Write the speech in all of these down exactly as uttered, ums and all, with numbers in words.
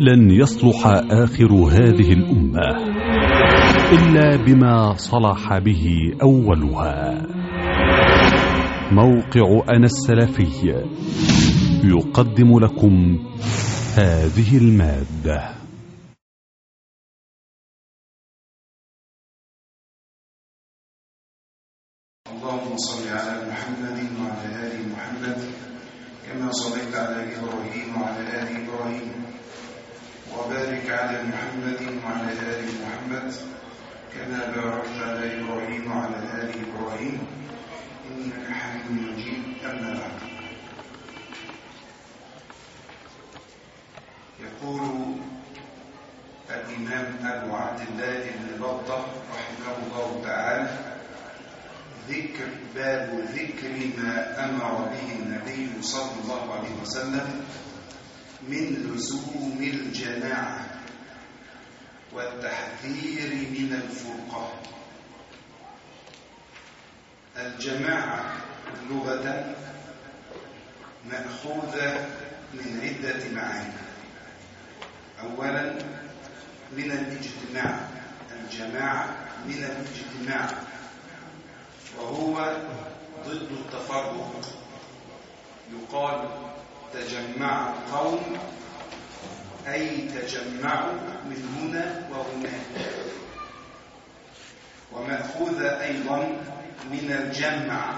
لن يصلح آخر هذه الأمة إلا بما صلح به أولها. موقع أنا السلفي يقدم لكم هذه المادة. اللهم صل على محمد وعلى آل محمد كما صليت على إبراهيم وعلى آل إبراهيم، وبارك على محمد وعلى آل محمد كما باركت على إبراهيم وعلى آل إبراهيم إنك حميد مجيد. أما بعد، يقول الإمام أبو عبد الله بن بطة رحمه الله تعالى: ذكر باب ذكر ما أمر به النبي صلى الله عليه وسلم من لزوم الجماعة والتحذير من الفرقة. الجماعة لغة مأخوذة من عدة معاني. أولا من الاجتماع، الجماعة من الاجتماع وهو ضد التفرق. يقال تجمع القوم أي تجمعوا من هنا وهناك. ومأخوذ أيضا من الجمع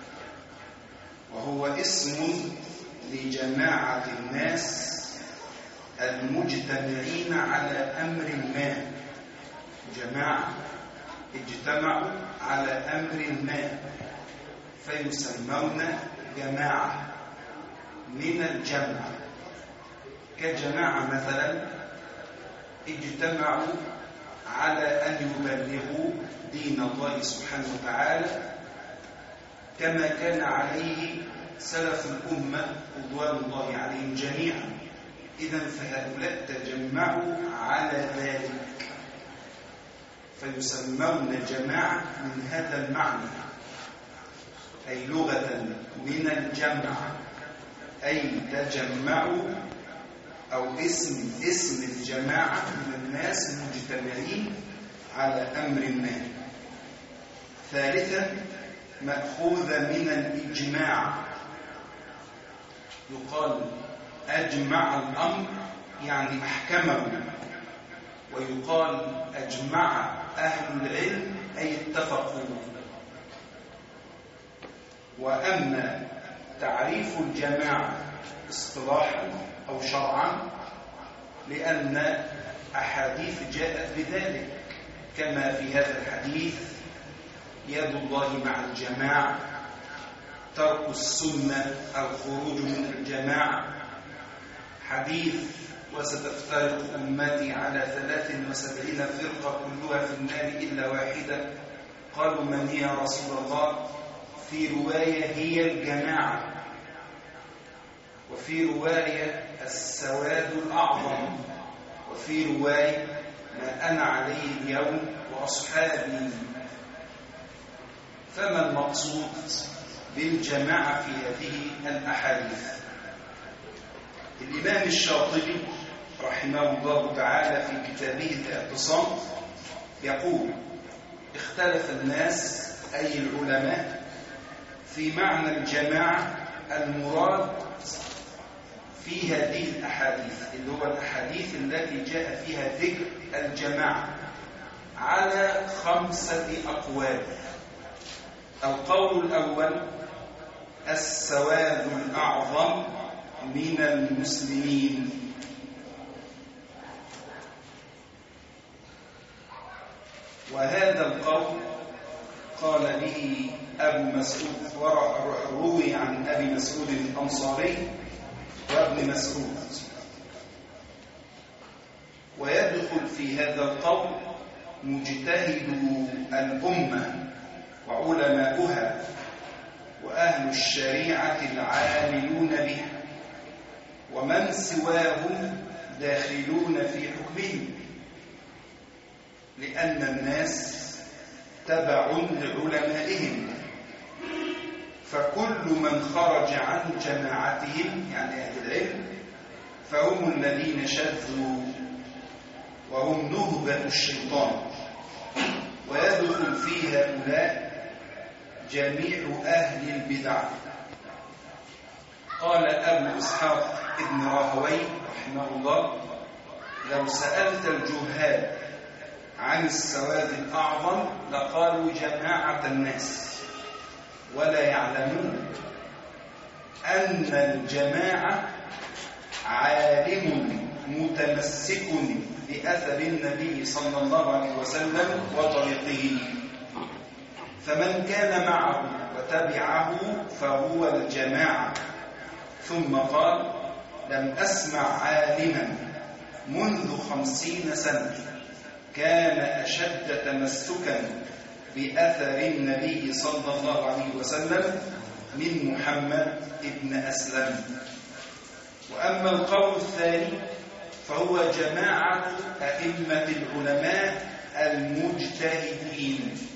وهو اسم لجماعة الناس المجتمعين على أمر ما. جماعة اجتمعوا على أمر ما فيسمون جماعة من الجمع. كجماعة مثلا اجتمعوا على أن يبلغوا دين الله سبحانه وتعالى كما كان عليه سلف الأمة رضوان الله عليهم جميعا. إذن فهؤلاء تجمعوا على ذلك فيسمون جماعة من هذا المعنى، أي لغة من الجمع أي تجمعوا، أو اسم اسم الجماعة من الناس المجتمعين على أمر ما. ثالثا مأخوذ من الإجماع. يقال أجمع الأمر يعني أحكمه، ويقال أجمع أهل العلم أي اتفقوا. وأما تعريف الجماعة اصطلاحا أو شرعا لأن أحاديث جاءت بذلك، كما في هذا الحديث: يد الله مع الجماعة، ترك السنة الخروج من الجماعة. حديث: وستفترق أمتي على ثلاث وسبعين فرقة كلها في النار إلا واحدة. قالوا: من هي يا رسول الله؟ في رواية: هي الجماعة، وفي رواية: السواد الأعظم، وفي رواية: ما أنا عليه اليوم وأصحابي. فما المقصود بالجماعة في هذه الأحاديث؟ الإمام الشاطبي رحمه الله تعالى في كتابه الاعتصام يقول: اختلف الناس أي العلماء في معنى الجماعة المراد في هذه الأحاديث، اللي هو الأحاديث التي جاء فيها ذكر الجماعة، على خمسة أقوال. القول الأول: السواد الأعظم من المسلمين. وهذا القول قال به أبو مسعود، وروي عن أبي مسعود الأنصاري وابن مسعود. ويدخل في هذا القول مجتهدو الأمة وعلماؤها وأهل الشريعة العاملون بها، ومن سواهم داخلون في حكمهم، لأن الناس تبع لعلمائهم، فكل من خرج عن جماعتهم يعني أهل العلم فهم الذين شذوا وهم نهبة الشيطان، ويدخل في هؤلاء جميع أهل البدع. قال أبو إسحاق ابن راهويه رحمه الله: لو سألت الجهال عن السواد الأعظم لقالوا جماعة الناس، ولا يعلمون أن الجماعة عالم متمسك بأثر النبي صلى الله عليه وسلم وطريقه، فمن كان معه وتبعه فهو الجماعة. ثم قال: لم أسمع عالما منذ خمسين سنة كان أشد تمسكا بأثر النبي صلى الله عليه وسلم من محمد ابن أسلم. وأما القول الثاني فهو جماعة أئمة العلماء المجتهدين،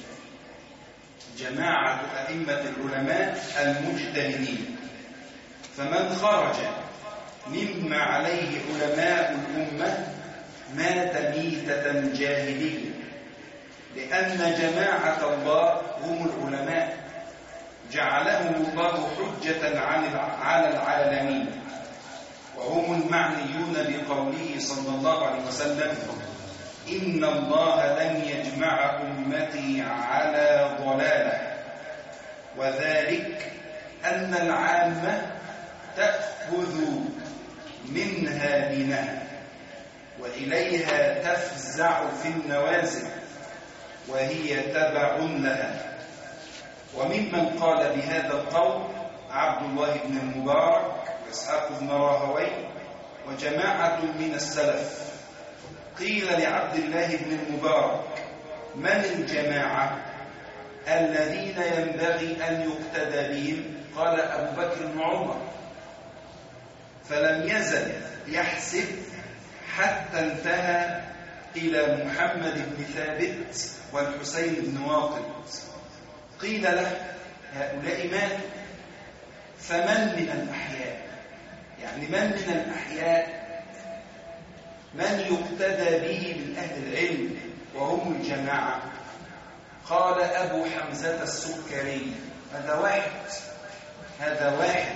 جماعة أئمة العلماء المجتهدين، فمن خرج مما عليه علماء الأمة مات ميتة جاهلية، لأن جماعة الله هم العلماء، جعلهم الله حجة على العالمين، وهم المعنيون بقوله صلى الله عليه وسلم: إن الله لن يجمع أمتي على ضلالة، وذلك أن العامة تأخذ منها دينها وإليها تفزع في النوازل وهي تبع لها. وممن قال بهذا القول عبد الله بن المبارك وإسحاق بن راهويه وجماعة من السلف. قيل لعبد الله بن المبارك: من الجماعة الذين ينبغي أن يقتدى بهم؟ قال: أبو بكر وعمر. فلم يزل يحسب حتى انتهى إلى محمد بن ثابت والحسين بن واقد. قيل له: هؤلاء ماتوا، فمن من الأحياء؟ يعني من من الأحياء من يقتدى به من أهل العلم وهم الجماعة؟ قال: أبو حمزة السكري. هذا واحد هذا واحد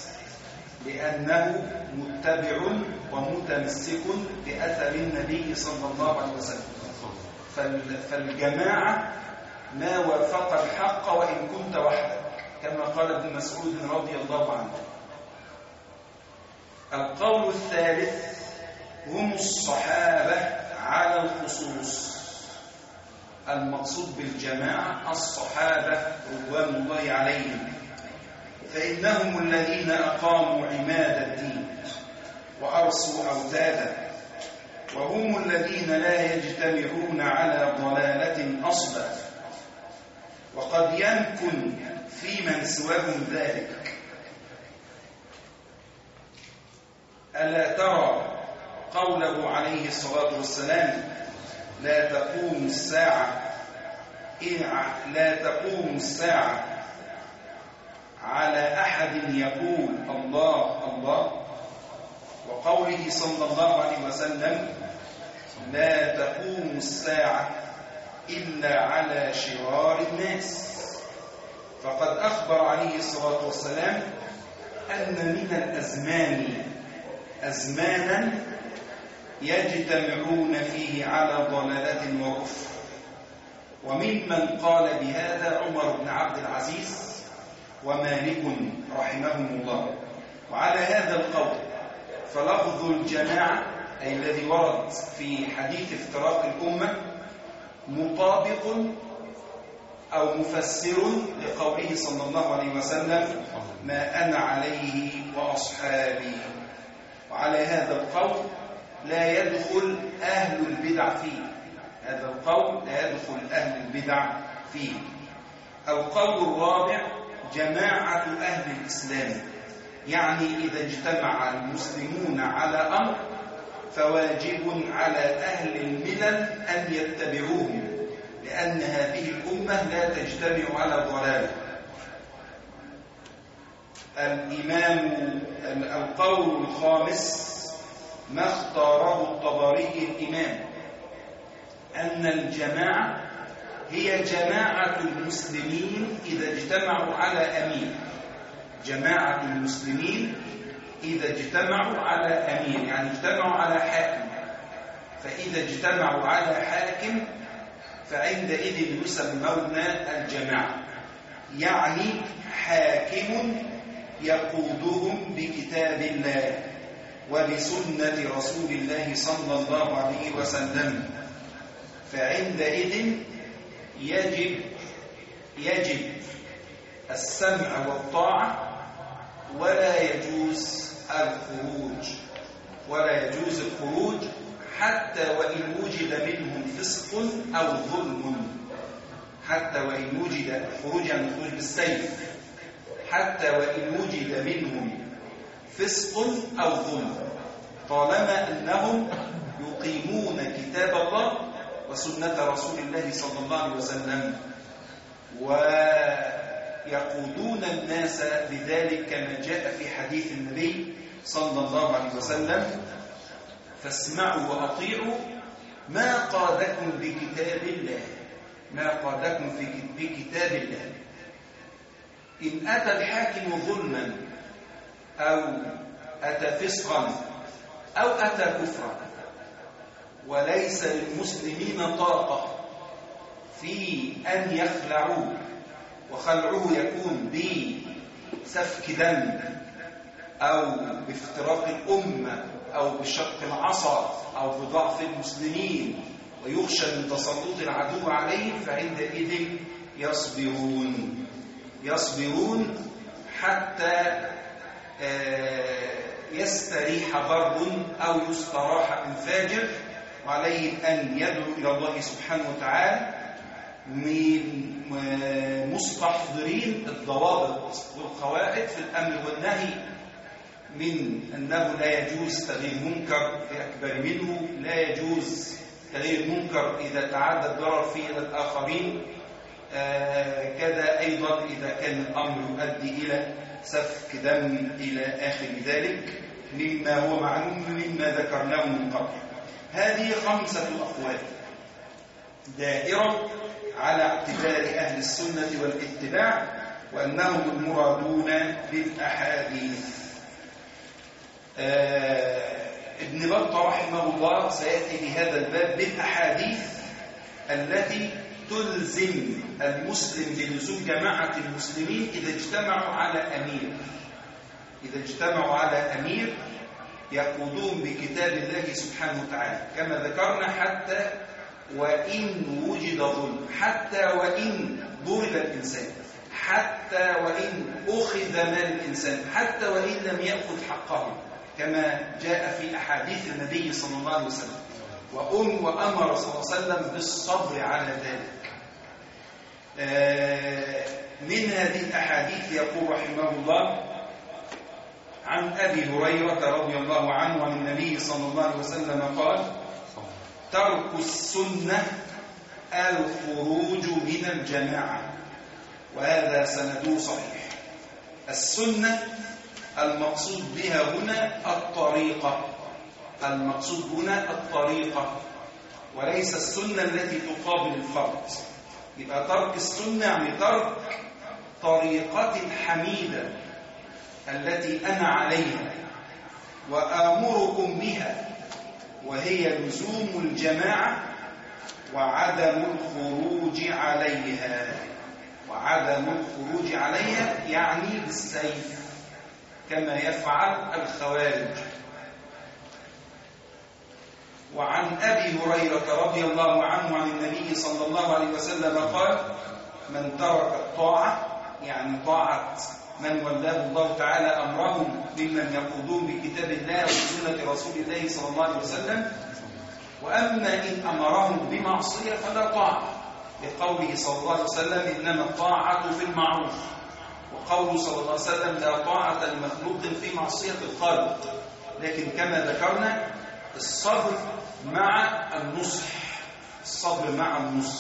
لأنه متبع ومتمسك بأثر النبي صلى الله عليه وسلم. فالجماعة ما وافق الحق وإن كنت وحدك، كما قال ابن مسعود رضي الله عنه. القول الثالث هم الصحابة على الخصوص. المقصود بالجماعة الصحابة رضوان الله عليهم، فإنهم الذين أقاموا عماد الدين وأرسوا أوتادا، وهم الذين لا يجتمعون على ضلالة أصلا. وقد يمكن في من سواهم ذلك. ألا ترى قوله عليه الصلاة والسلام: لا تقوم الساعة لا تقوم الساعة على أحد يقول الله الله، وقوله صلى الله عليه وسلم: لا تقوم الساعة إلا على شرار الناس. فقد أخبر عليه الصلاة والسلام أن من الأزمان أزمانا يجتمعون فيه على ضلالة وكفر. وممن قال بهذا عمر بن عبد العزيز ومالك رحمهم الله. وعلى هذا القول فلفظ الجماعة أي الذي ورد في حديث افتراق الأمة مطابق أو مفسر لقوله صلى الله عليه وسلم: ما أنا عليه وأصحابي. وعلى هذا القول لا يدخل أهل البدع فيه، هذا القول لا يدخل أهل البدع فيه. القول الرابع جماعة أهل الإسلام، يعني إذا اجتمع المسلمون على أمر فواجب على أهل الملل أن يتبعوهم، لأن هذه الأمة لا تجتمع على ضلال. الإمام القول الخامس ما اختاره الطبري الإمام أن الجماعة هي جماعة المسلمين إذا اجتمعوا على أمير. جماعة المسلمين إذا اجتمعوا على أمير، يعني اجتمعوا على حاكم. فإذا اجتمعوا على حاكم فعندئذ يسمون الجماعة، يعني حاكم يقودهم بكتاب الله وبسنة رسول الله صلى الله عليه وسلم. فعندئذ يجب يجب السمع والطاعة، ولا يجوز الخروج ولا يجوز الخروج حتى وإن وجد منهم فسق أو ظلم. حتى وإن وجد الخروج يعني الخروج بالسيف، حتى وإن وجد منهم فسق أو ظلم، طالما أنهم يقيمون كتاب الله وسنة رسول الله صلى الله عليه وسلم ويقودون الناس بذلك كما جاء في حديث النبي صلى الله عليه وسلم: فاسمعوا وأطيعوا ما قادكم بكتاب الله ما قادكم في بكتاب الله. إن أتى الحاكم ظلما أو أتى فسقا أو أتى كفرا وليس للمسلمين طاقة في أن يخلعوه، وخلعوه يكون بسفك دم أو بافتراق الأمة أو بشق العصا أو بضعف المسلمين ويخشى من تسلط العدو عليهم، فعندئذ يصبرون يصبرون حتى يستريح ضرب أو يستراح من فاجر، وعليهم أن يدعو إلى الله سبحانه وتعالى مستحضرين الضوابط والقواعد في الأمر والنهي، من أنه لا يجوز تغيير منكر في أكبر منه، لا يجوز تغيير منكر إذا تعدى الضرر فيه إلى الآخرين، آه كذا أيضا إذا كان الأمر يؤدي إلى سفك دم إلى آخر ذلك مما هو معلوم مما ذكرناه من قبل. هذه خمسة أقوال دائرة على اعتبار أهل السنة والاتباع وأنهم المرادون بالأحاديث. آه ابن بطة رحمه الله سيأتي في هذا الباب بالأحاديث التي تلزم المسلم بلزوم جماعة المسلمين إذا اجتمعوا على أمير إذا اجتمعوا على أمير يقودون بكتاب الله سبحانه وتعالى، كما ذكرنا حتى وإن وجد ظلم، حتى وإن ضرب الإنسان، حتى وإن أخذ مال الإنسان، حتى وإن لم يأخذ حقه، كما جاء في أحاديث النبي صلى الله عليه وسلم، وأم وأمر صلى الله عليه وسلم بالصبر على ذلك. من هذه الأحاديث يقول رحمه الله: عن أبي هريرة رضي الله عنه عن النبي صلى الله عليه وسلم قال: ترك السنة الخروج من الجماعة. وهذا سنده صحيح. السنة المقصود بها هنا الطريقة المقصود هنا الطريقة وليس السنة التي تقابل الفرد. يبقى ترك السنة يعني ترك طريقة الحميدة التي أنا عليها وآمركم بها، وهي لزوم الجماعة وعدم الخروج عليها. وعدم الخروج عليها يعني بالسيف كما يفعل الخوارج. وعن أبي هريرة رضي الله عنه عن النبي صلى الله عليه وسلم قال: من ترك الطاعة يعني طاعة من ولاه الله تعالى أمرهم ممن يقودون بكتاب الله وسنة رسول الله صلى الله عليه وسلم، وأما إن أمرهم بمعصية فلا طاعة، لقوله صلى الله عليه وسلم: إنما الطاعة في المعروف، وقوله صلى الله عليه وسلم: لا طاعة لمخلوق في معصية الخالق. لكن كما ذكرنا الصبر مع النصح الصبر مع النصح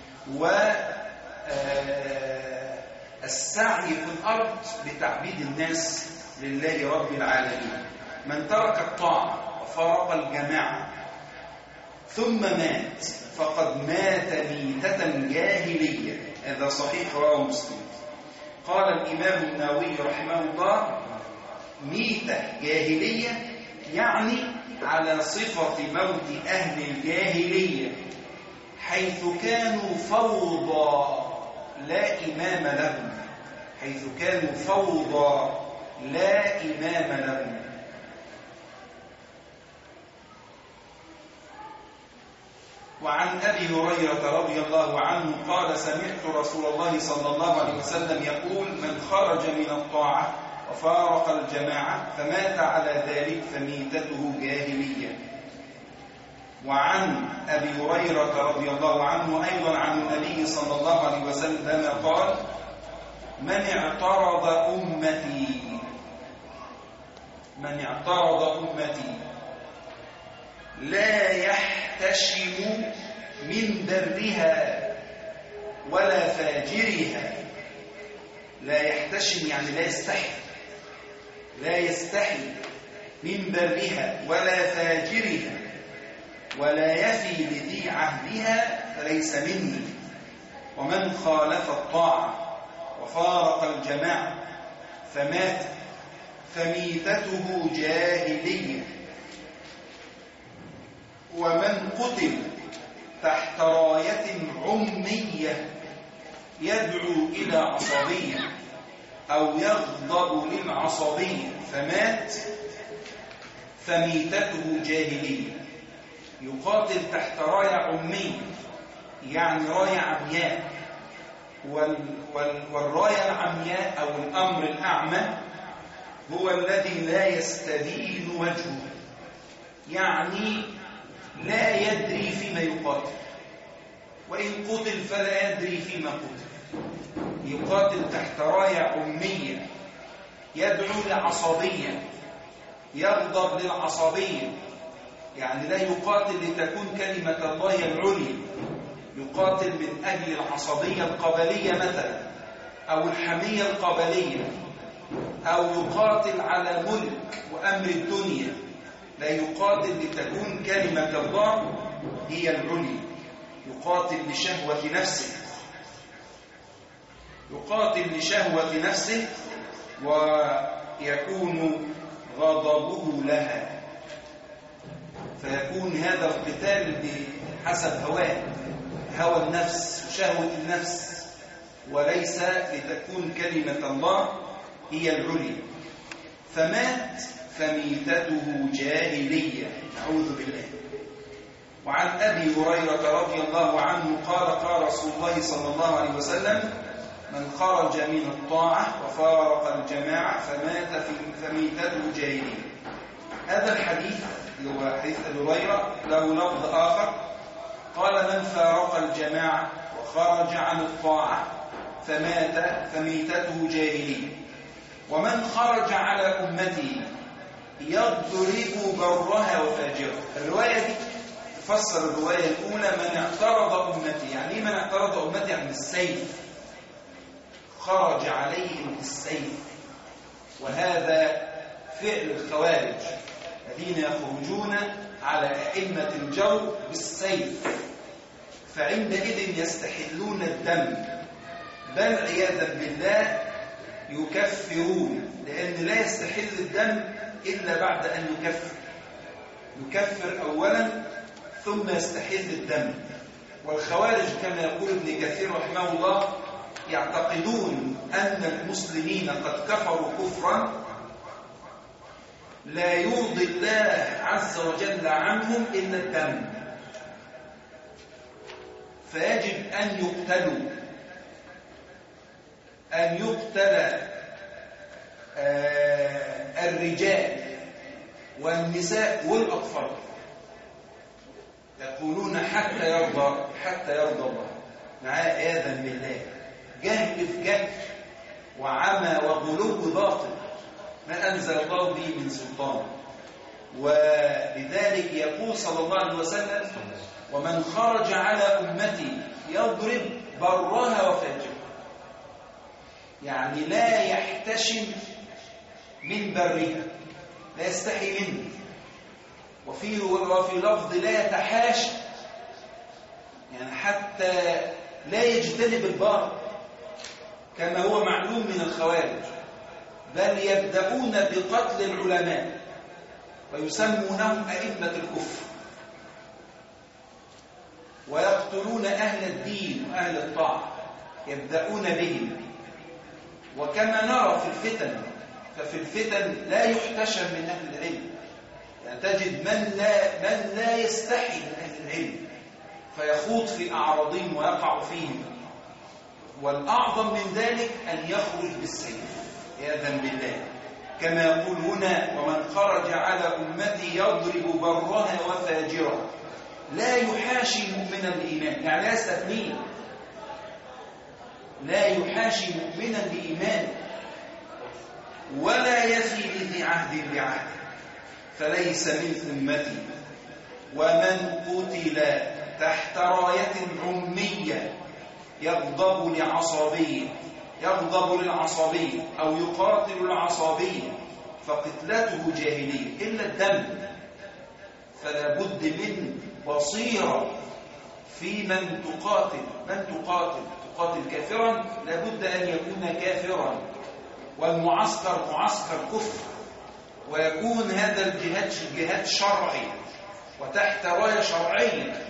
والسعي في الأرض لتعبيد الناس لله رب العالمين. من ترك الطاعة فارق الجماعة ثم مات فقد مات ميتة جاهلية. هذا صحيح رواه مسلم. قال الإمام النووي رحمه الله: ميتة جاهلية يعني على صفة موت أهل الجاهلية، حيث كانوا فوضى لا إمام لهم، حيث كانوا فوضى لا إمام لهم. وعن أبي هريرة رضي الله عنه قال: سمعت رسول الله صلى الله عليه وسلم يقول: من خرج من الطاعة وفارق الجماعة فمات على ذلك فميتته جاهلية. وعن أبي هريرة رضي الله عنه أيضا عن النبي صلى الله عليه وسلم قال: من اعترض أمتي من اعترض أمتي لا يحتشم من برها ولا فاجرها. لا يحتشم يعني لا يستحي، لا يستحي من برها ولا فاجرها ولا يفي لذي عهدها فليس مني. ومن خالف الطاعة وفارق الجماعة فمات فميتته جاهلية. ومن قتل تحت راية عمية يدعو إلى عصبية أو يغضب للعصبية فمات فميتته جاهلية. يقاتل تحت راية عمية يعني راية عمياء، وال وال والراية العمياء أو الأمر الأعمى هو الذي لا يستدين وجهه، يعني لا يدري فيما يقاتل، وإن قتل فلا يدري فيما قتل. يقاتل تحت راية عمية، يدعو لعصبية، يغضب للعصبية، يعني لا يقاتل لتكون كلمة الله العليا، يقاتل من أجل العصبية القبلية مثلا أو الحمية القبلية، أو يقاتل على ملك وأمر الدنيا. لا يقاتل لتكون كلمة الله هي العليا، يقاتل لشهوة نفسه، يقاتل لشهوة نفسه ويكون غضبه لها، فيكون هذا القتال بحسب هواه، هوى النفس وشهوة النفس، وليس لتكون كلمة الله هي العليا. فمات فميتته جاهلية، نعوذ بالله. وعن أبي هريرة رضي الله عنه قال: قال رسول الله صلى الله عليه وسلم: من خرج من الطاعة وفارق الجماعة فمات فميتته جاهلية. هذا الحديث اللي هو حديث أبي هريرة له لفظ آخر، قال: من فارق الجماعة وخرج عن الطاعة فمات فميتته جاهلية. ومن خرج على أمتي يضرب برها وفاجرها. الرواية دي تفسر الرواية الأولى: من اعترض أمتي. يعني من اعترض أمتي؟ يعني بالسيف، خرج عليهم بالسيف. وهذا فعل الخوارج الذين يخرجون على أئمة الجور بالسيف، فعندئذ يستحلون الدم، بل عياذا بالله يكفرون، لأن لا يستحل الدم إلا بعد أن يكفر. يكفر أولا ثم يستحل الدم. والخوارج كما يقول ابن كثير رحمه الله يعتقدون أن المسلمين قد كفروا كفرا لا يرضي الله عز وجل عنهم إلا الدم، فيجب أن يقتلوا، أن يقتل آه الرجال والنساء والأطفال. يقولون حتى يرضى حتى يرضى الله، مع عياذا بالله جهل في جهل وعمى وغلو باطل ما أنزل الله به من سلطان. ولذلك يقول صلى الله عليه وسلم: ومن خرج على أمتي يضرب برها وفاجرها، يعني لا يحتشم من برها، لا يستحي منه، وفي وفي لفظ لا يتحاشى، يعني حتى لا يجتنب الباطل كما هو معلوم من الخوارج، بل يبدأون بقتل العلماء ويسمونهم أئمة الكفر، ويقتلون أهل الدين وأهل الطاعة، يبدأون بهم. وكما نرى في الفتن، ففي الفتن لا يحتشم من أهل العلم، يعني تجد من لا, من لا يستحي من أهل العلم فيخوض في أعراضهم ويقع فيهم. والأعظم من ذلك أن يخرج بالسيف عياذا بالله، كما يقول هنا: ومن خرج على أمتي يضرب برها وفاجرها لا يحاشي مؤمنا بإيمان، يعني لا يستثنيه، لا يحاشي مؤمنا بإيمان ولا يفي بذي عهد بعهد فليس من أمتي. ومن قتل تحت راية عمية يغضب لعصبيه يغضب للعصبية أو يقاتل العصبية فقتلته جاهلية إلا الدم، فلا بد من بصيرة في من تقاتل. من تقاتل تقاتل كافرا لا بد أن يكون كافرا، والمعسكر معسكر كفر، ويكون هذا الجهاد جهاد شرعي وتحت راية شرعية،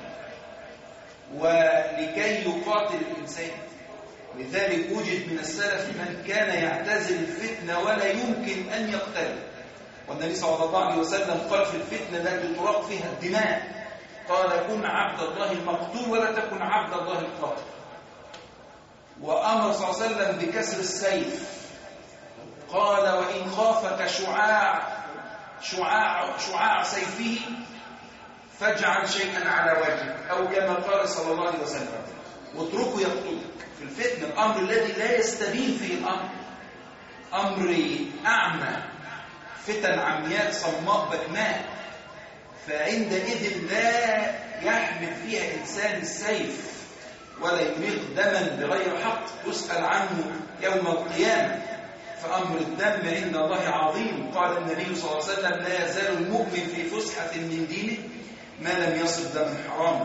ولكي يقاتل الإنسان. لذلك وجد من السلف من كان يعتزل الفتنة ولا يمكن أن يقتل، والنبي صلى الله عليه وسلم قال في الفتنة التي تراق فيها الدماء، قال: كن عبد الله المقتول ولا تكن عبد الله القاتل. وأمر صلى الله عليه وسلم بكسر السيف، قال: وإن خافك شعاع شعاع شعاع سيفه فاجعل شيئا على وجهه، أو كما قال صلى الله عليه وسلم: واتركه يقتلك. في الفتنة الأمر الذي لا يستبين فيه الأمر، أمر أعمى، فتن عمياء صماء بكماء، فعندئذ لا يحمل فيها إنسان السيف ولا يريق دما بغير حق يسأل عنه يوم القيامة. فأمر الدم عند الله عظيم. قال النبي صلى الله عليه وسلم: لا يزال المؤمن في فسحة من دينه ما لم يصب دم حراما.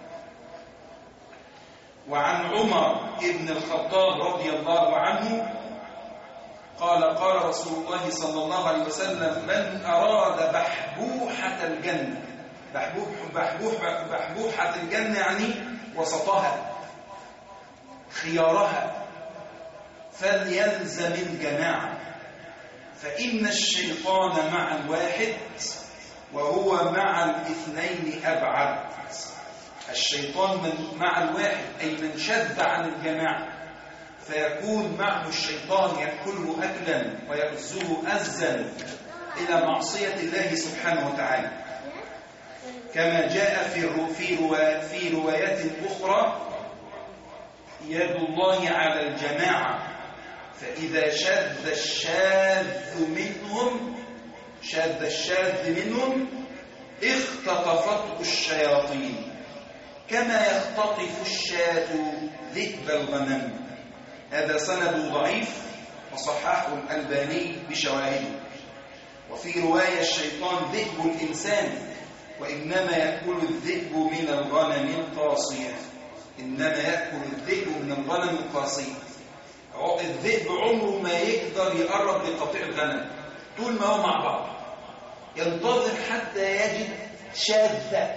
وعن عمر بن الخطاب رضي الله عنه قال: قال رسول الله صلى الله عليه وسلم: من أراد بحبوحة الجنة، بحبوح بحبوح بحبوحة الجنة يعني وسطها خيارها، فليلزم الجماعة، فإن الشيطان مع الواحد وهو مع الاثنين أبعد. الشيطان من مع الواحد أي من شد عن الجماعة، فيكون معه الشيطان يأكله أكلا ويأزه أزا إلى معصية الله سبحانه وتعالى، كما جاء في في في روايات أخرى: يد الله على الجماعة فإذا شد الشاذ منهم شد الشاذ منهم اختطفته الشياطين كما يختطف الشاة ذئب الغنم. هذا سند ضعيف وصححه الألباني بشواهده. وفي رواية: الشيطان ذئب الإنسان وإنما يأكل الذئب من الغنم القاصية، إنما يأكل الذئب من الغنم القاصية. الذئب عمره ما يقدر يقرب لقطيع الغنم طول ما هو مع بعض، ينتظر حتى يجد شاذة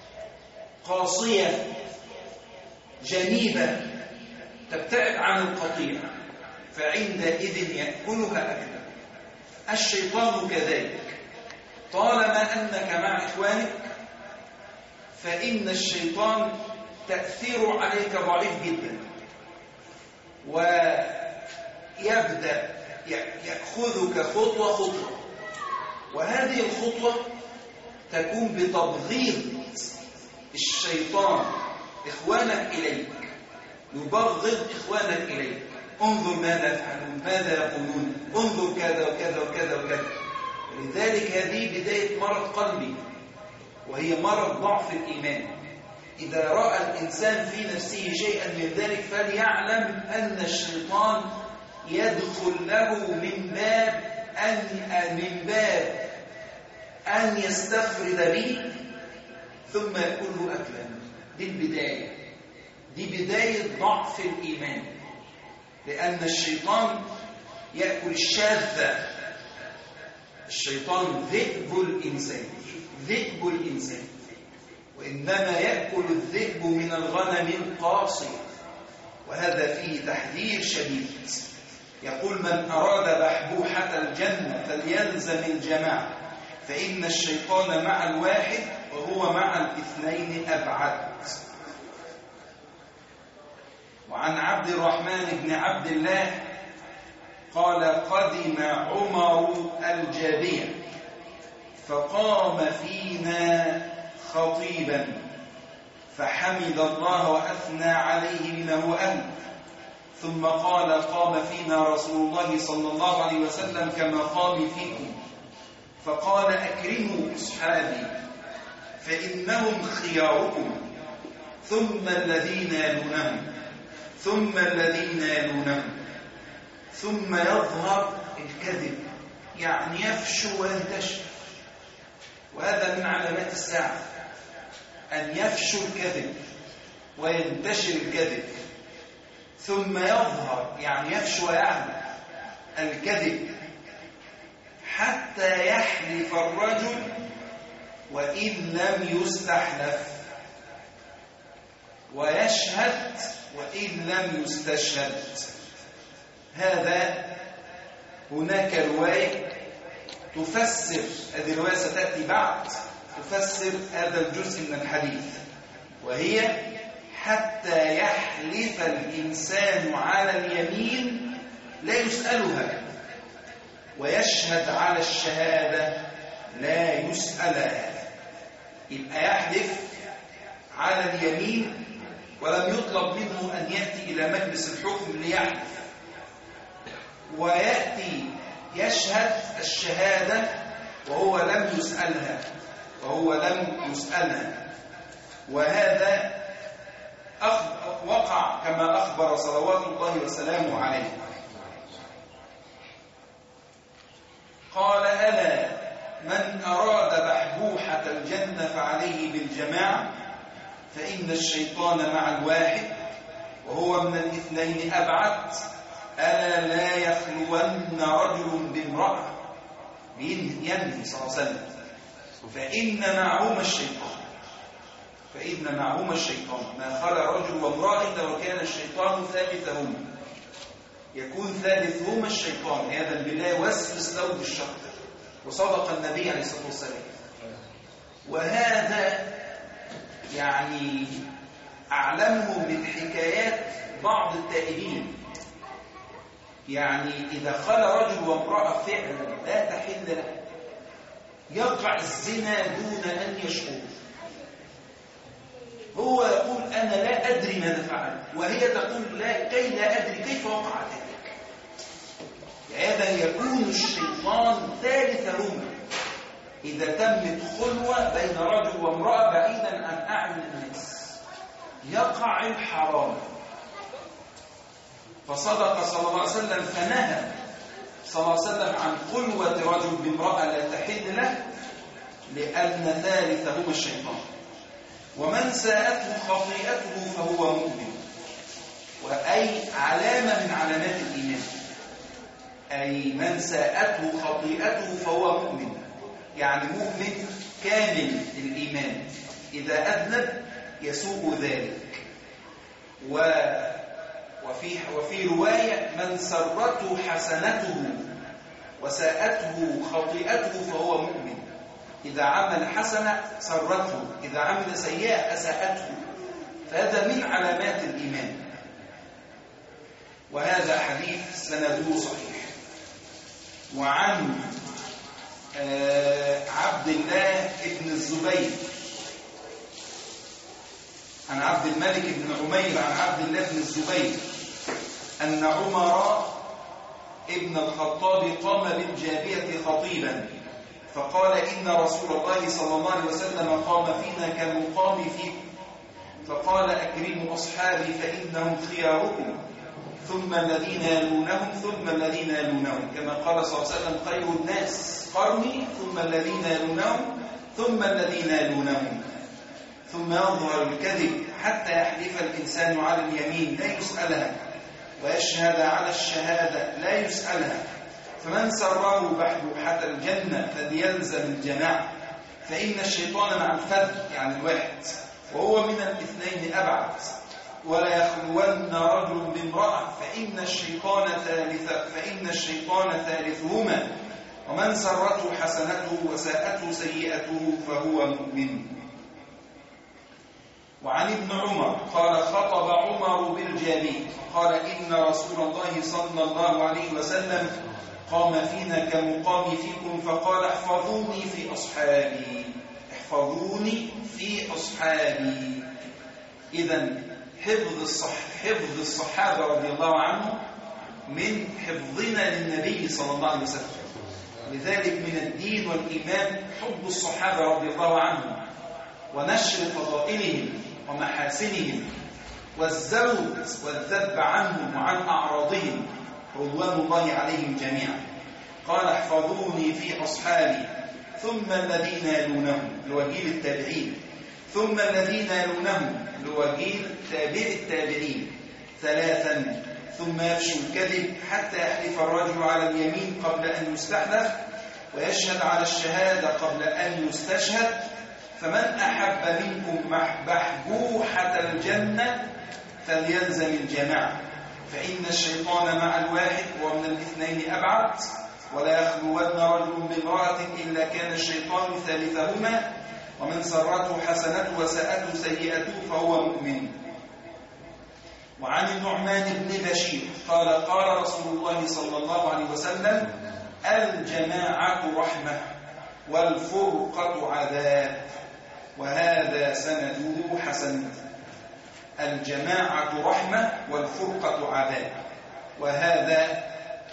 قاصية جنيبة تبتعد عن القطيع، فعندئذ يأكلها أكلا. الشيطان كذلك، طالما أنك مع إخوانك فإن الشيطان تأثيره عليك ضعيف جدا، ويبدأ يأخذك خطوة خطوة، وهذه الخطوة تكون بتبغيض الشيطان إخوانك إليك، يبغض إخوانك إليك. انظر ماذا يفعلون، ماذا يقولون، انظر كذا وكذا وكذا وكذا. لذلك هذه بداية مرض قلبي، وهي مرض ضعف الإيمان. إذا رأى الإنسان في نفسه شيئا من ذلك فليعلم أن الشيطان يدخل له من باب أن من باب أن يستفرد به ثم يأكله أكلا. دي البداية، دي بداية ضعف الإيمان، لأن الشيطان يأكل الشاذة. الشيطان ذئب الإنسان، ذئب الإنسان، وإنما يأكل الذئب من الغنم القاصية، وهذا فيه تحذير شديد. يقول: من أراد بحبوحة الجنة فليلزم الجماعة، فإن الشيطان مع الواحد وهو مع الاثنين أبعد. وعن عبد الرحمن بن عبد الله قال: قدم عمر الجابية فقام فينا خطيبا فحمد الله وأثنى عليه بما هو أهل، ثم قال: قام فينا رسول الله صلى الله عليه وسلم كمقامي فيكم، فقال: أكرموا أصحابي فإنهم خياركم، ثم الذين يلونهم، ثم الذين يلونهم، ثم يظهر الكذب، يعني يفشو وينتشر. وهذا من علامات الساعة، أن يفشو الكذب وينتشر الكذب. ثم يظهر يعني يفشو ويعلم الكذب حتى يحلف الرجل وإن لم يستحلف، ويشهد وإن لم يستشهد. هذا هناك رواية تفسر، هذه الرواية ستأتي بعد، تفسر هذا الجزء من الحديث، وهي: حتى يحلف الإنسان على اليمين لا يسألها، ويشهد على الشهادة لا يسألها. يبقى يحلف على اليمين ولم يطلب منه أن يأتي إلى مجلس الحكم ليحلف، ويأتي يشهد الشهادة وهو لم يسألها، وهو لم يسألها. وهذا وقع كما أخبر صلوات الله وسلامه عليه. قال: ألا من أراد بحبوحة الجنة فعليه بالجماعة، فإن الشيطان مع الواحد وهو من الاثنين أبعد. ألا لا يخلون رجل بامرأة، ينهي صلى الله عليه وسلم، فإن معهما الشيطان، فإن معهما الشيطان، ما خلى رجل وامرأة إلا وكان الشيطان ثالثهما، يكون ثالثهما الشيطان. هذا البداية وسوس له بالشر، وصدق النبي عليه الصلاة والسلام. وهذا يعني أعلمه من حكايات بعض التائبين، يعني إذا خلى رجل وامرأة فعلا لا تحل له، يقع الزنا دون أن يشعر. هو يقول: أنا لا أدري ماذا فعل، وهي تقول: لا كي لا أدري كيف وقع ذلك. هذا يكون الشيطان ثالثهما إذا تمت خلوة بين رجل وامرأة بعيدا عن أعين الناس، يقع الحرام. فصدق صلى الله عليه وسلم فنهى صلى الله عليه وسلم عن خلوة رجل بامرأة لا تحل له، لأن ثالثهما الشيطان. ومن ساءته خطيئته فهو مؤمن، وأي علامة من علامات الإيمان، أي من ساءته خطيئته فهو مؤمن، يعني مؤمن كامل الإيمان. إذا أذنب يسوء ذلك. و وفي وفي رواية: من سرته حسنته وساءته خطيئته فهو مؤمن. إذا عمل حسنة سرته، إذا عمل سيئة أساءته. فهذا من علامات الإيمان. وهذا حديث سنده صحيح. وعن آه عبد الله بن الزبير، عن عبد الملك بن عمير عن عبد الله بن الزبير أن عمر ابن الخطاب قام بالجابية خطيبا فقال: إن رسول الله صلى الله عليه وسلم قام فينا كالمقام فيكم، فقال: أكرموا أصحابي فإنهم خياركم، ثم الذين يلونهم ثم الذين يلونهم، كما قال صلى الله عليه وسلم خير الناس قرني ثم الذين يلونهم ثم الذين يلونهم. ثم يظهر الكذب حتى يحلف الإنسان على اليمين لا يسألها، ويشهد على الشهادة لا يسألها. فمن سره بحبوحة الجنة فليلزم الجماعة، فإن الشيطان مع الفرد يعني الواحد، وهو من الاثنين أبعد. ولا يخلون رجل بامرأة فإن الشيطان ثالث فإن الشيطان ثالثهما، ومن سرته حسنته وساءته سيئته فهو مؤمن. وعن ابن عمر قال خطب عمر بالجابي قال إن رسول الله صلى الله عليه وسلم قام فينا كمقام فيكم فقال احفظوني في أصحابي احفظوني في أصحابي. إذن حفظ الصح حفظ الصحابة رضي الله عنهم من حفظنا للنبي صلى الله عليه وسلم. لذلك من الدين والإيمان حب الصحابة رضي الله عنهم ونشر فضائلهم ومحاسنهم والزود والذب عنهم وعن أعراضهم رضوان الله عليهم جميعا. قال احفظوني في أصحابي ثم الذين يلونهم لوجيل التابعين ثم الذين يلونهم لوجيل تابع التابعين ثلاثا، ثم يفشو الكذب حتى يحلف الرجل على اليمين قبل أن يستحلف ويشهد على الشهادة قبل أن يستشهد. فمن أحب منكم بحبوحة الجنة فليلزم الجماعة، فإن الشيطان مع الواحد ومن الاثنين أبعد. ولا يخلون رجل بامرأة إلا كان الشيطان ثالثهما، ومن سرته حسنته وساءته سيئته فهو مؤمن. وعن النعمان بن بشير قال قال رسول الله صلى الله عليه وسلم الجماعة رحمة والفرقة عذاب، وهذا سنده حسن. الجماعة رحمة والفرقة عذاب، وهذا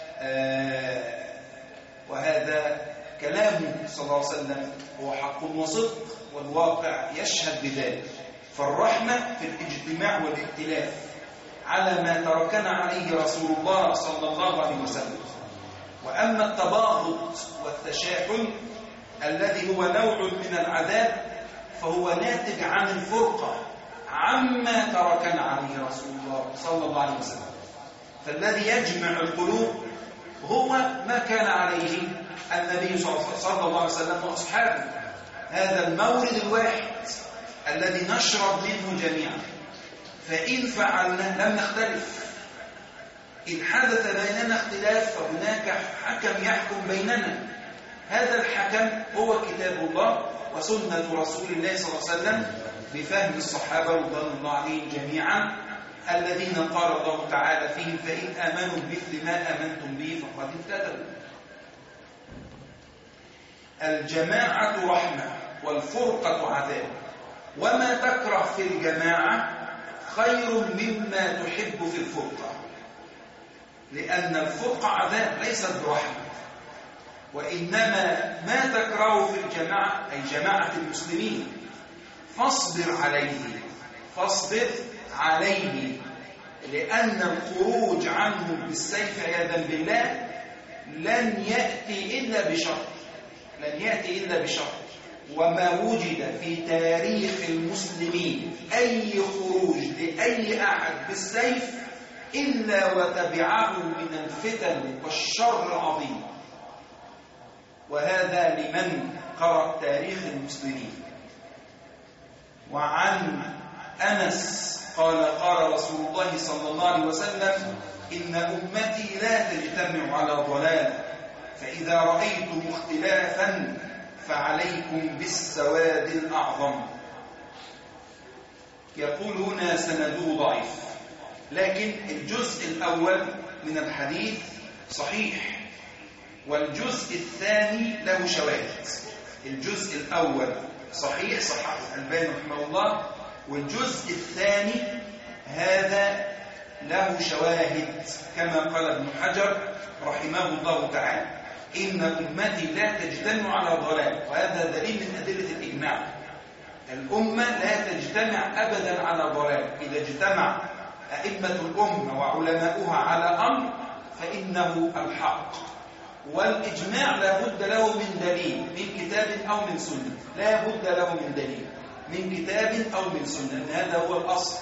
آه وهذا كلامه صلى الله عليه وسلم هو حق وصدق، والواقع يشهد بذلك. فالرحمة في الاجتماع والائتلاف على ما تركنا عليه رسول الله صلى الله عليه وسلم. وأما التباغض والتشاحن الذي هو نوع من العذاب فهو ناتج عن الفرقة عما تركنا عليه رسول الله صلى الله عليه وسلم. فالذي يجمع القلوب هو ما كان عليه النبي صلى الله عليه وسلم وأصحابه، هذا المورد الواحد الذي نشرب منه جميعا. فإن فعلنا لم نختلف، إن حدث بيننا اختلاف فهناك حكم يحكم بيننا. هذا الحكم هو كتاب الله وسنة رسول الله صلى الله عليه وسلم بفهم الصحابة رضوان الله عليهم جميعا، الذين قال الله تعالى فيهم فإن آمنوا بمثل ما آمنتم به فقد اهتدوا. الجماعة رحمة والفرقة عذاب، وما تكره في الجماعة خير مما تحب في الفرقة، لأن الفرقة عذاب ليست برحمة. وإنما ما تكره في الجماعة أي جماعة المسلمين فاصبر عليه فاصبر عليه لأن الخروج عنه بالسيف عياذا بالله لن يأتي إلا بشر لن يأتي إلا بشر وما وجد في تاريخ المسلمين أي خروج لأي أحد بالسيف إلا وتبعه من الفتن والشر العظيم. وهذا لمن قرأ تاريخ المسلمين. وعن أنس قال قال رسول الله صلى الله عليه وسلم إن أمتي لا تجتمع على ضلال، فإذا رأيتم اختلافا فعليكم بالسواد الأعظم. يقول هنا سنده ضعيف، لكن الجزء الأول من الحديث صحيح، والجزء الثاني له شواهد. الجزء الأول صحيح صححه الألباني رحمه الله، والجزء الثاني هذا له شواهد كما قال ابن حجر رحمه الله تعالى إن أمتي لا تجتمع على ضلال، وهذا دليل من أدلة الإجماع. الأمة لا تجتمع أبدا على ضلال، إذا اجتمع أئمة الأمة وعلماؤها على أمر فإنه الحق، والإجماع لا بد له من دليل من كتاب أو من سنة، لا بد له من دليل من كتاب أو من سنة، هذا هو الأصل.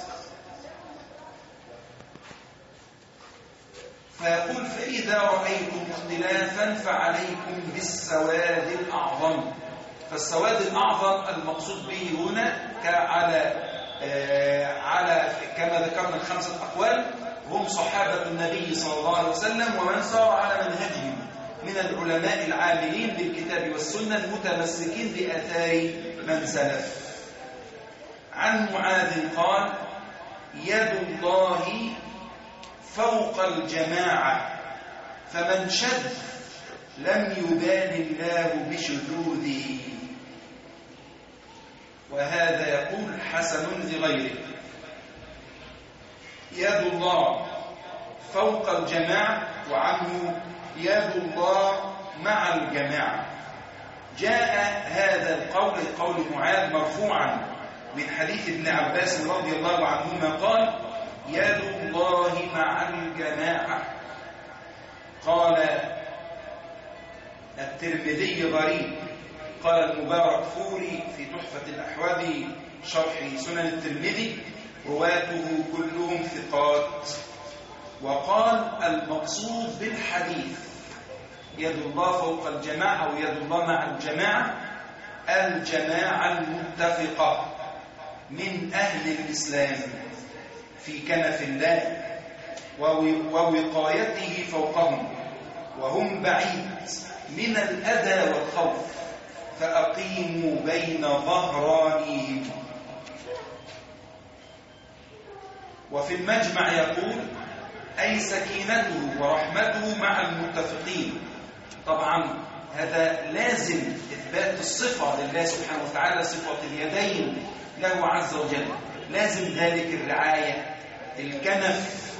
فيقول فإذا رأيتم اختلافا فعليكم بالسواد الأعظم. فالسواد الأعظم المقصود به هنا على آه على كما ذكرنا الخمسة أقوال، هم صحابة النبي صلى الله عليه وسلم ومن سار على منهجهم من العلماء العاملين بالكتاب والسنة المتمسكين بآثار من سلف. عن معاذ قال: يد الله فوق الجماعة، فمن شذ لم يبال الله بشذوذه. وهذا يقول حسن لغيره. يد الله فوق الجماعة، وعنه يد الله مع الجماعة. جاء هذا القول قول معاذ مرفوعا من حديث ابن عباس رضي الله عنهما قال: يد الله مع الجماعة. قال الترمذي غريب. قال المبارك فوري في تحفة الأحوذي شرح سنن الترمذي: رواته كلهم ثقات. وقال المقصود بالحديث يد الله فوق الجماعة أو يد الله مع الجماعة الجماعة المتفقة من أهل الإسلام في كنف الله ووقايته فوقهم، وهم بعيد من الأذى والخوف، فأقيموا بين ظهرانيهم. وفي المجمع يقول: أي سكينته ورحمته مع المتفقين. طبعا هذا لازم إثبات الصفة لله سبحانه وتعالى، صفة اليدين له عز وجل، لازم ذلك الرعاية، الكنف،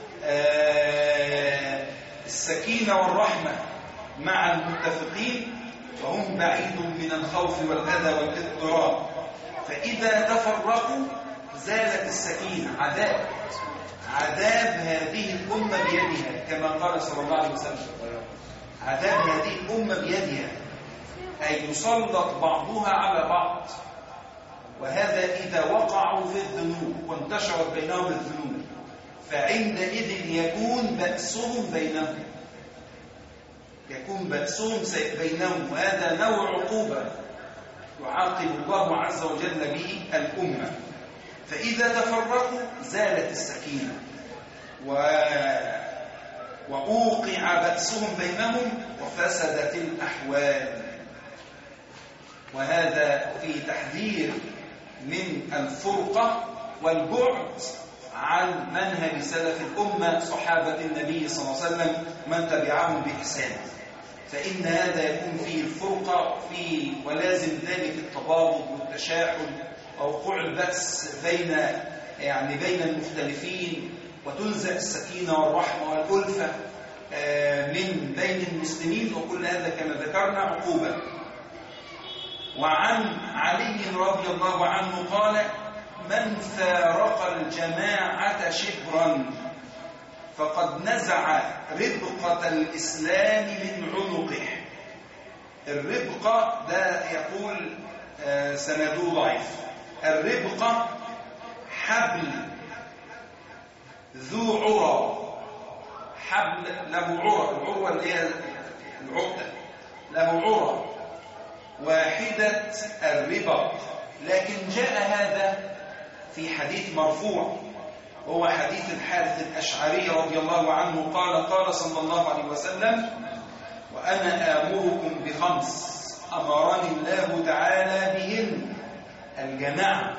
آه السكينة والرحمة مع المتفقين، وهم بعيد من الخوف والأذى والاضطراب. فإذا تفرقوا زالت السكينة، عذاب عذاب هذه الأمة بيدها، كما قال صلى الله عليه وسلم: عذاب هذه الأمة بيدها، أي يسلط بعضها على بعض. وهذا إذا وقعوا في الذنوب وانتشرت بينهم الذنوب، فعندئذ يكون بأسهم بينهم يكون بأسهم بينهم وهذا نوع عقوبة يعاقب الله عز وجل به الأمة. فإذا تفرقوا زالت السكينة و... وأوقع بأسهم بينهم وفسدت الأحوال. وهذا في تحذير من الفرقة والبعد عن منهج سلف الأمة صحابة النبي صلى الله عليه وسلم من تبعهم بإحسان، فإن هذا يكون فيه الفرقة فيه، ولازم ذلك التباغض والتشاحن ووقوع البأس بين يعني بين المختلفين، وتنزع السكينة والرحمة والألفة من بين المسلمين، وكل هذا كما ذكرنا عقوبة. وعن علي رضي الله عنه قال: من فارق الجماعة شبرا فقد نزع ربقة الإسلام من عنقه. الربقة ده يقول سنده ضعيف. الربقة حبل ذو عرى، حبل له عرى، العروة اللي هي العقدة، له عرى واحدة الربق. لكن جاء هذا في حديث مرفوع، وهو حديث الحارث الأشعري رضي الله عنه قال: قال صلى الله عليه وسلم: وأنا آمركم بخمس أمرني الله تعالى بهن: الجماعة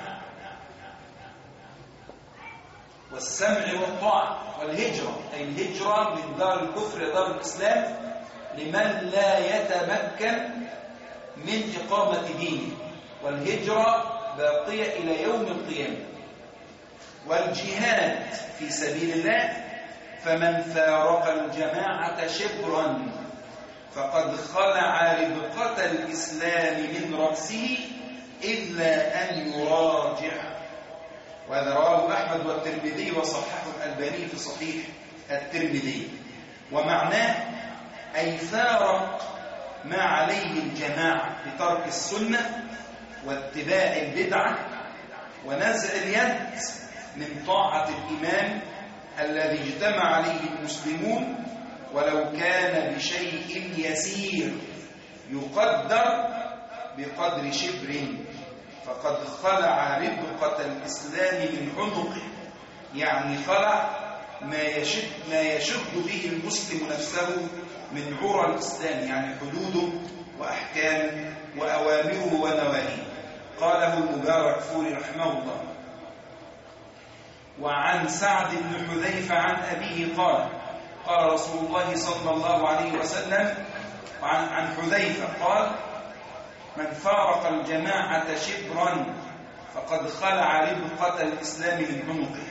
والسمع والطاعة والهجرة، أي الهجرة من دار الكفر إلى دار الإسلام لمن لا يتمكن من إقامة دينه، والهجرة باقية إلى يوم القيامة. والجهاد في سبيل الله، فمن فارق الجماعة شبرا فقد خلع ربقة الإسلام من رأسه إلا أن يراجع. وهذا رواه أحمد والترمذي وصححه الألباني في صحيح الترمذي. ومعناه أي فارق ما عليه الجماعة بترك السنة واتباع البدعة ونزع اليد من طاعة الإمام الذي اجتمع عليه المسلمون ولو كان بشيء يسير يقدر بقدر شبر، فقد خلع ربقة الإسلام من عنقه، يعني خلع ما يشد, ما يشد به المسلم نفسه من عرى الإسلام، يعني حدوده وأحكامه وأوامره ونواهيه. قاله المبارك فوري رحمه الله. وعن سعد بن حذيفة عن أبيه قال قال رسول الله صلى الله عليه وسلم عن, عن حذيفة قال: من فارق الجماعة شبرا فقد خلع ربقة الإسلام من عنقه.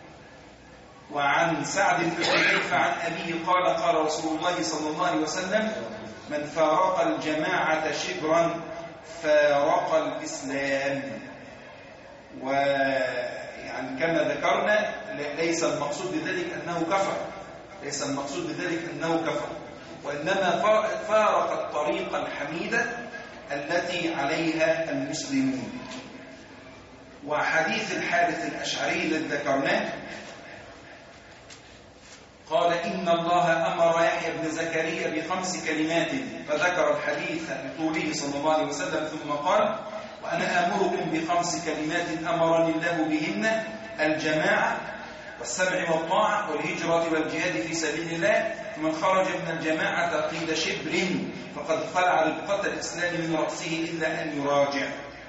وعن سعد بن حذيفة عن أبيه قال قال رسول الله صلى الله عليه وسلم: من فارق الجماعة شبرا فارق الإسلام. ويعني كما ذكرنا ليس المقصود بذلك أنه كفر، ليس المقصود بذلك أنه كفر، وإنما فارق الطريقة الحميدة التي عليها المسلمون. وحديث الحارث الأشعري الذي ذكرناه قال: إن الله أمر يحيى بن زكريا بخمس كلمات، فذكر الحديث بطوله صلى الله عليه وسلم، ثم قال: وأنا آمركم بخمس كلمات أمرني الله بهن: الجماعة والسمع والطاعة والهجرة والجهاد في سبيل الله، فمن خرج من الجماعة قيد شبر فقد خلع ربقة الإسلام من رأسه إلا أن يراجع.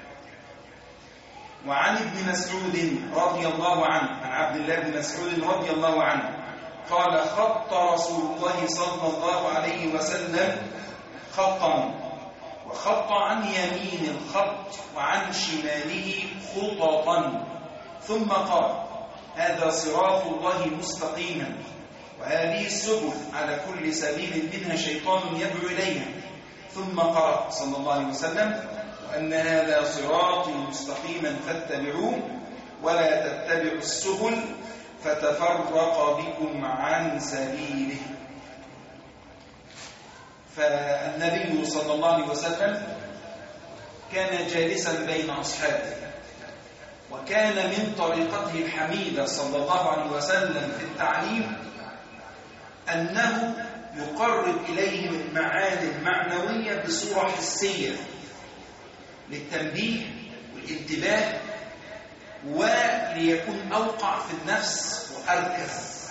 وعن ابن مسعود رضي الله عنه عن عبد الله بن مسعود رضي الله عنه قال: خط رسول الله صلى الله عليه وسلم خطا، وخط عن يمين الخط وعن شماله خططا، ثم قال: هذا صراط الله مستقيما، وهذه السبل على كل سبيل منها شيطان يدعو إليها، ثم قرأ صلى الله عليه وسلم: وأن هذا صراطي مستقيما فاتبعوه ولا تتبعوا السبل فتفرق بكم عن سبيله. فالنبي صلى الله عليه وسلم كان جالسا بين أصحابه، وكان من طريقته الحميدة صلى الله عليه وسلم في التعليم أنه يقرب إليهم المعاني المعنوية بصورة حسية للتنبيه والانتباه، وليكون أوقع في النفس وأركز.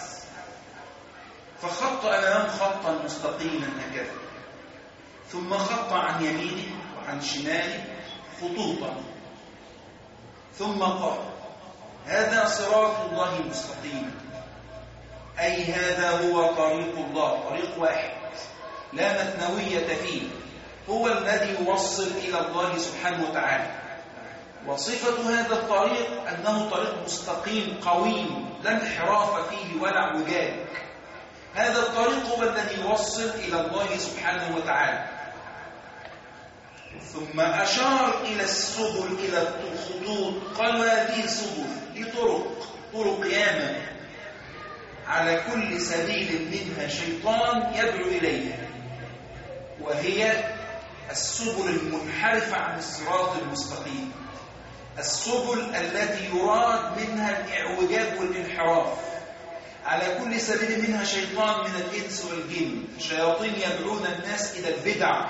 فخط أمام خطا مستقيما هكذا، ثم خط عن يمينه وعن شماله خطوطا، ثم قال: هذا صراط الله مستقيما، أي هذا هو طريق الله، طريق واحد لا مثنوية فيه، هو الذي يوصل إلى الله سبحانه وتعالى. وصفة هذا الطريق أنه طريق مستقيم قويم لا انحراف فيه ولا اعوجاج. هذا الطريق هو الذي يوصل إلى الله سبحانه وتعالى. ثم أشار إلى السبل، إلى الخطوط، قال: هذه سبل، دي طرق، طرق ياما على كل سبيل منها شيطان يدعو إليها، وهي السبل المنحرفة عن الصراط المستقيم، السبل التي يراد منها الإعوجاج والانحراف. على كل سبيل منها شيطان من الإنس والجن، شياطين يدعون الناس إلى البدع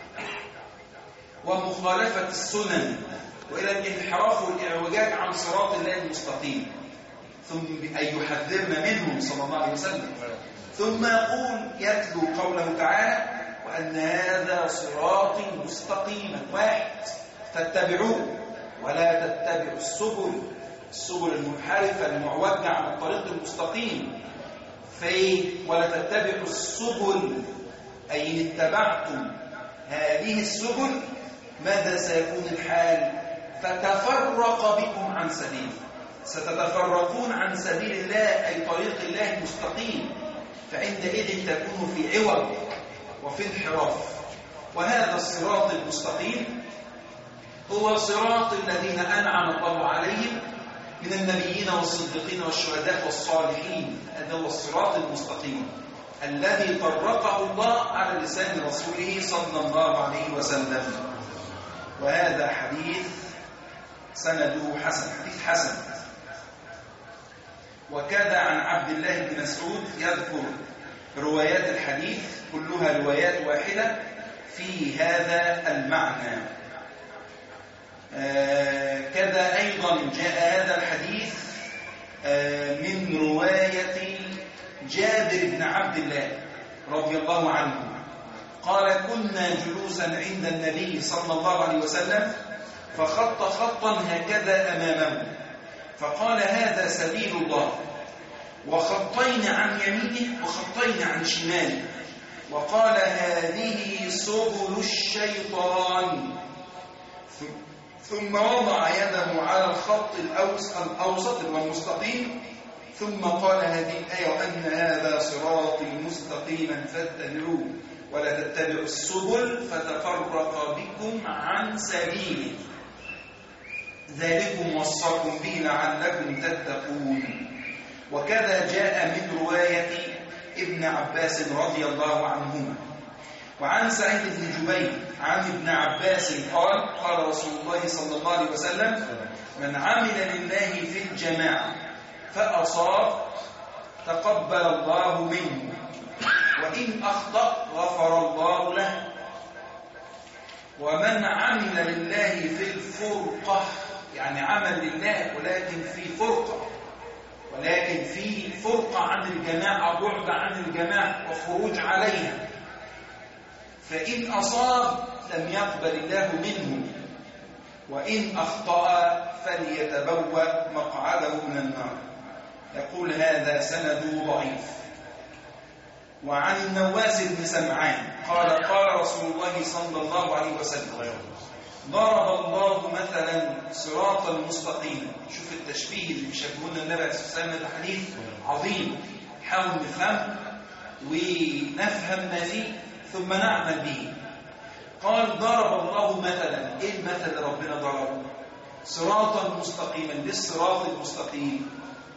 ومخالفة السنن وإلى الانحراف والإعوجاج عن صراط الله المستقيم، ثم أن يحذرنا منهم صلى الله عليه وسلم. ثم يقول يتلو قوله تعالى: وأن هذا صراطي مستقيما، واحد، فاتبعوه ولا تتبعوا السبل، السبل المنحرفة المعوجة عن الطريق المستقيم. في ولا تتبعوا السبل، أي إن اتبعتم هذه السبل ماذا سيكون الحال؟ فتفرق بكم عن سبيله، ستتفرقون عن سبيل الله، أي طريق الله المستقيم، فعندئذ تكون في عوج وفي انحراف. وهذا الصراط المستقيم هو صراط الذين أنعم الله عليهم من النبيين والصديقين والشهداء والصالحين. هذا هو الصراط المستقيم الذي طرقه الله على لسان رسوله صلى الله عليه وسلم. وهذا حديث سنده حسن، حديث حسن. وكذا عن عبد الله بن مسعود يذكر روايات الحديث كلها روايات واحدة في هذا المعنى. آه كذا أيضا جاء هذا الحديث آه من رواية جابر بن عبد الله رضي الله عنه قال: كنا جلوسا عند النبي صلى الله عليه وسلم فخط خطا هكذا أمامه فقال: هذا سبيل الله، وخطين عن يمينه وخطين عن شماله، وقال: هذه سبل الشيطان. ثم وضع يده على الخط الأوسط والمستقيم ثم قال هذه الآية: وأن هذا صراطي مستقيما فاتبعوه ولا تتبعوا السبل فتفرق بكم عن سبيله ذلكم وصاكم به لعلكم تتقون. وكذا جاء من رواية ابن عباس رضي الله عنهما. وعن سعيد بن جبير عن ابن عباس قال: قال رسول الله صلى الله عليه وسلم: من عمل لله في الجماعة فأصاب تقبل الله منه، وإن أخطأ غفر الله له. ومن عمل لله في الفرقة، يعني عمل لله ولكن في فرقة، ولكن في فرقة عن الجماعة، بعد عن الجماعة وخروج عليها، فإن أصاب لم يقبل الله منه، وإن أخطأ فليتبوأ مقعده من النار. يقول: هذا سند ضعيف. وعن النواس بن سمعان قال: قال رسول الله صلى الله عليه وسلم: ضرب الله مثلا صراطا مستقيما. شوف التشبيه اللي بيشبهون النبي عليه الصلاة والسلام، ده حديث عظيم، حاول نفهم ونفهم ما فيه ثم نعمل به. قال: ضرب الله مثلا. ايه المثل اللي ربنا ضربه؟ صراطا مستقيما. للصراط المستقيم،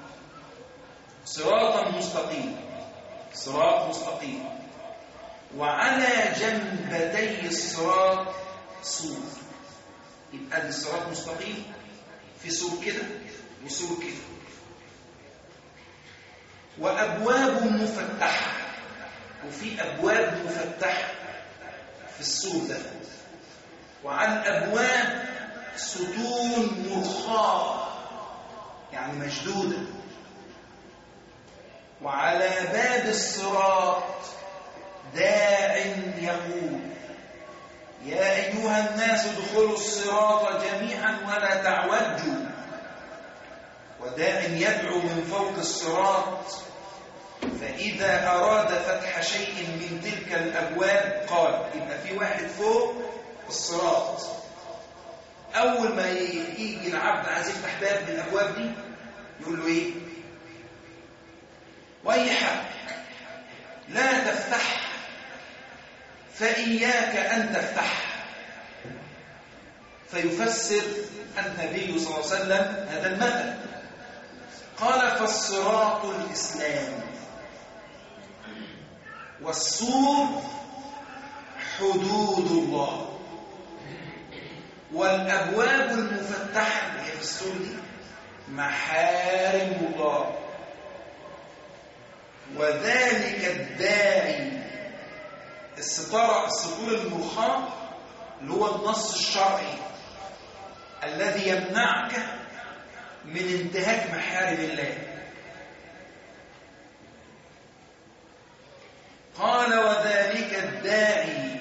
صراطا مستقيما، صراط مستقيم، وعلى جنبتي الصراط سور. يبقى الصراط مستقيم في سور كده وسور كده، وأبواب مفتحة، وفي أبواب مفتحة في السور ده، وعن أبواب ستون مرخاة يعني مشدودة، وعلى باب الصراط داع يقول: يا أيها الناس ادخلوا الصراط جميعا ولا تعوجوا. وداع يدعو من فوق الصراط، فإذا أراد فتح شيء من تلك الأبواب قال. يبقى في واحد فوق الصراط، أول ما يجي العبد عايز يفتح باب من الأبواب دي يقول له إيه؟ ويحك لا تفتح، فإياك أن تفتح. فيفسر النبي صلى الله عليه وسلم هذا المثل، قال: فالصراط الإسلام، والسور حدود الله، والأبواب المفتحة اللي هي في السور دي محارم الله. وذلك الداعي، الستارة السطور المرخاة اللي هو النص الشرعي الذي يمنعك من انتهاك محارم الله. قال: وذلك الداعي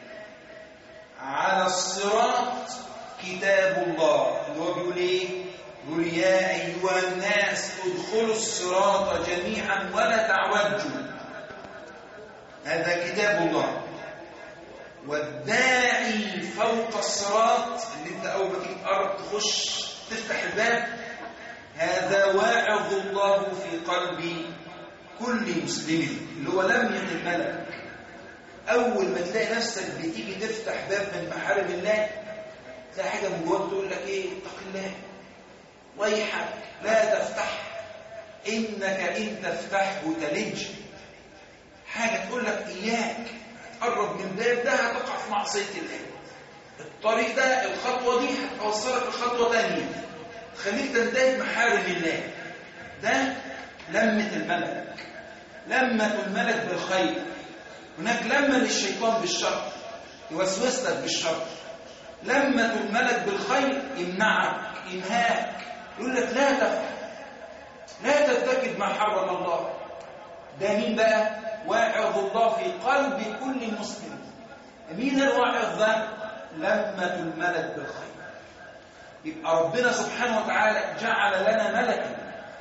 على الصراط كتاب الله. اللي هو بيقول ايه؟ بيقول: يا ايها الناس ادخلوا الصراط جميعا ولا تعوجوا. هذا كتاب الله. والداعي فوق الصراط، اللي انت اول ما تيجي تقرب تخش تفتح الباب، هذا واعظ الله في قلب كل مسلم، اللي هو لم يكن الملك. اول ما تلاقي نفسك بتيجي تفتح باب من محارم الله، تلاقي حاجه من جواك تقول لك ايه؟ اتق الله، ويحك لا تفتح، إنك إن تفتحه تلج. حاجة تقول لك إياك تقرب من الباب ده هتقع في معصية الله. الطريق ده الخطوة دي هتوصلك لخطوة تانية خليك تنتهي محارم الله. ده لمة الملك، لمة الملك بالخير. هناك لمة للشيطان بالشر يوسوس لك بالشر. لمة الملك بالخير يمنعك ينهاك يقول لك لا تفعل، لا ترتكب ما حرم الله. ده مين بقى؟ واعظ الله في قلب كل مسلم. مين الواعظ ده؟ لمة الملك بالخير. يبقى ربنا سبحانه وتعالى جعل لنا ملكا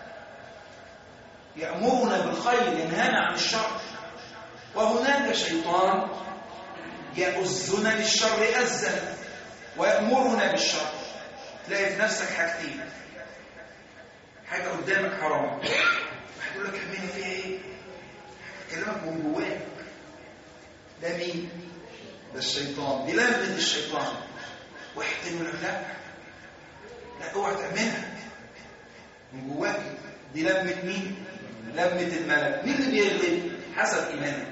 يأمرنا بالخير ينهانا عن الشر، وهناك شيطان يؤزنا للشر أزا ويأمرنا بالشر. تلاقي في نفسك حاجتين، حاجة قدامك حرام، واحد يقول لك اعملها فيها ايه؟ كلامك من جواك. ده مين؟ ده الشيطان، دي لمة الشيطان. واحد يقول لك لا لا اوعى تعملها من جواك. دي لمة مين؟ لمة الملك. مين اللي بيغلب؟ حسب إيمانك.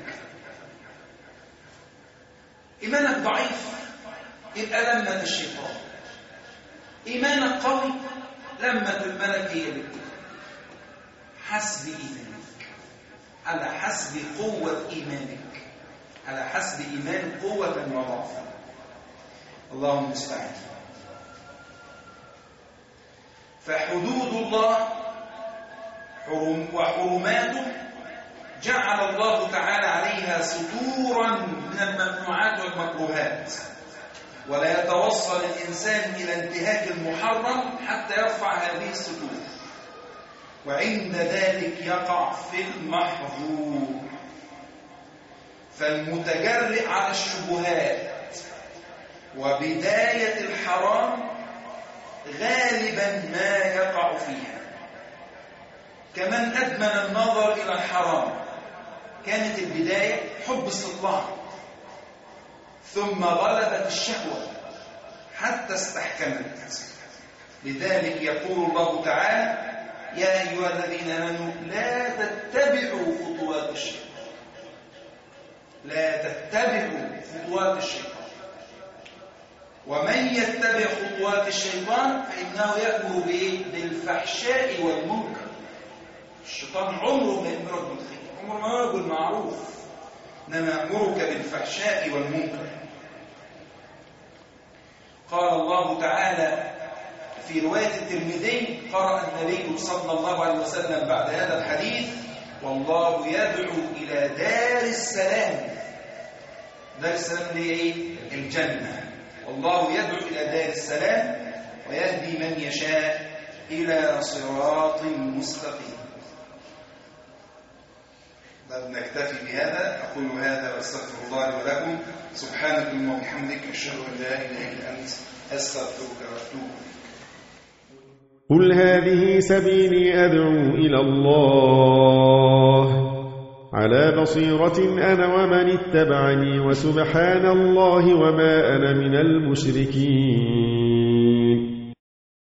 إيمانك ضعيف يبقى لمة الشيطان، إيمانك قوي لمة الملك هي اللي بتغلب. حسب إيمانك، على حسب قوة إيمانك، على حسب إيمانك قوة وضعفا. اللهم المستعان. فحدود الله حرم وحرماته جعل الله تعالى عليها سطورا من الممنوعات والمكروهات، ولا يتوصل الإنسان إلى انتهاك المحرم حتى يرفع هذه السطور، وعند ذلك يقع في المحظور. فالمتجرئ على الشبهات وبداية الحرام غالبا ما يقع فيها، كمن أدمن النظر إلى الحرام. كانت البداية حب استطلاع، ثم غلبت الشهوة حتى استحكمت. لذلك يقول الله تعالى: يا أيها الذين آمنوا لا تتبعوا خطوات الشيطان. لا تتبعوا خطوات الشيطان، ومن يتبع خطوات الشيطان فإنه يأمر بإيه؟ بالفحشاء والمنكر. الشيطان عمره ما يأمرك بالخير، عمره ما يأمر بالمعروف، إنما يأمرك بالفحشاء والمنكر. قال الله تعالى في رواية الترمذي: قرأ النبي صلى الله عليه وسلم بعد هذا الحديث: والله يدعو إلى دار السلام. دار السلام اللي هي إيه؟ الجنة. والله يدعو إلى دار السلام ويهدي من يشاء إلى صراط مستقيم. نكتفي بهذا. أقول هذا وأستغفر الله لي ولكم. سبحانك اللهم وبحمدك أشهد أن لا إله إلا أنت أستغفرك وأتوب إليك. قل هذه سبيلي أدعو إلى الله على بصيرة أنا ومن اتبعني، وسبحان الله وما أنا من المشركين.